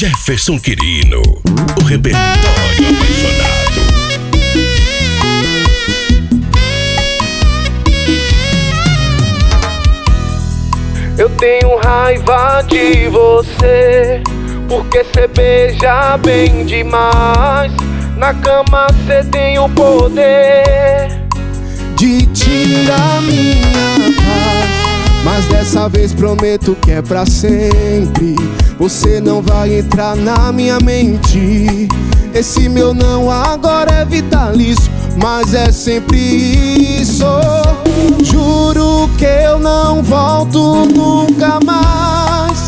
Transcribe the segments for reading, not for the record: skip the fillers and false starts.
Jefferson Quirino, o repertório apaixonado. Eu tenho raiva de você, porque cê beija bem demais. Na cama cê tem o poder de tirar minha paz, mas dessa vez prometo que é pra sempre. Você não vai entrar na minha mente. Esse meu não agora é vitalício, mas é sempre isso. Juro que eu não volto nunca mais.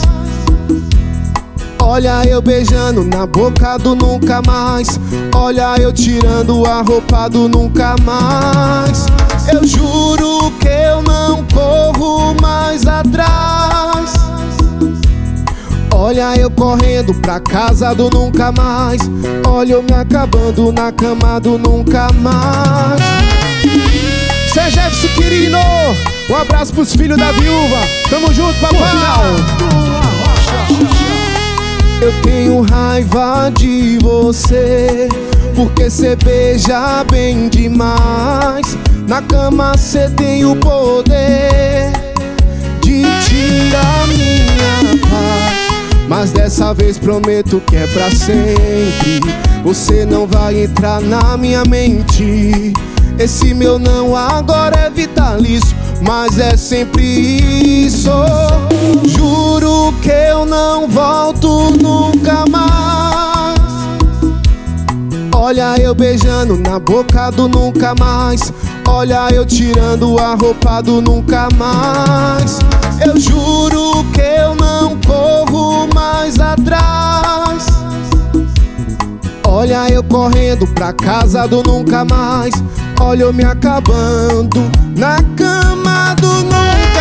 Olha eu beijando na boca do nunca mais. Olha eu tirando a roupa do nunca mais. Eu juro que eu não corro mais atrás. Olha eu correndo pra casa do nunca mais. Olha eu me acabando na cama do nunca mais. Cê Jefferson Quirino, um abraço pros filhos da viúva. Tamo junto, papai. Eu tenho raiva de você, porque cê beija bem demais. Na cama cê tem o poder de tirar minha paz, mas dessa vez prometo que é pra sempre. Você não vai entrar na minha mente. Esse meu não agora é vitalício, mas é sempre isso. Juro que eu não volto nunca mais. Olha eu beijando na boca do nunca mais. Olha eu tirando a roupa do nunca mais. Eu juro que eu não corro mais atrás. Olha eu correndo pra casa do nunca mais. Olha eu me acabando na cama do nunca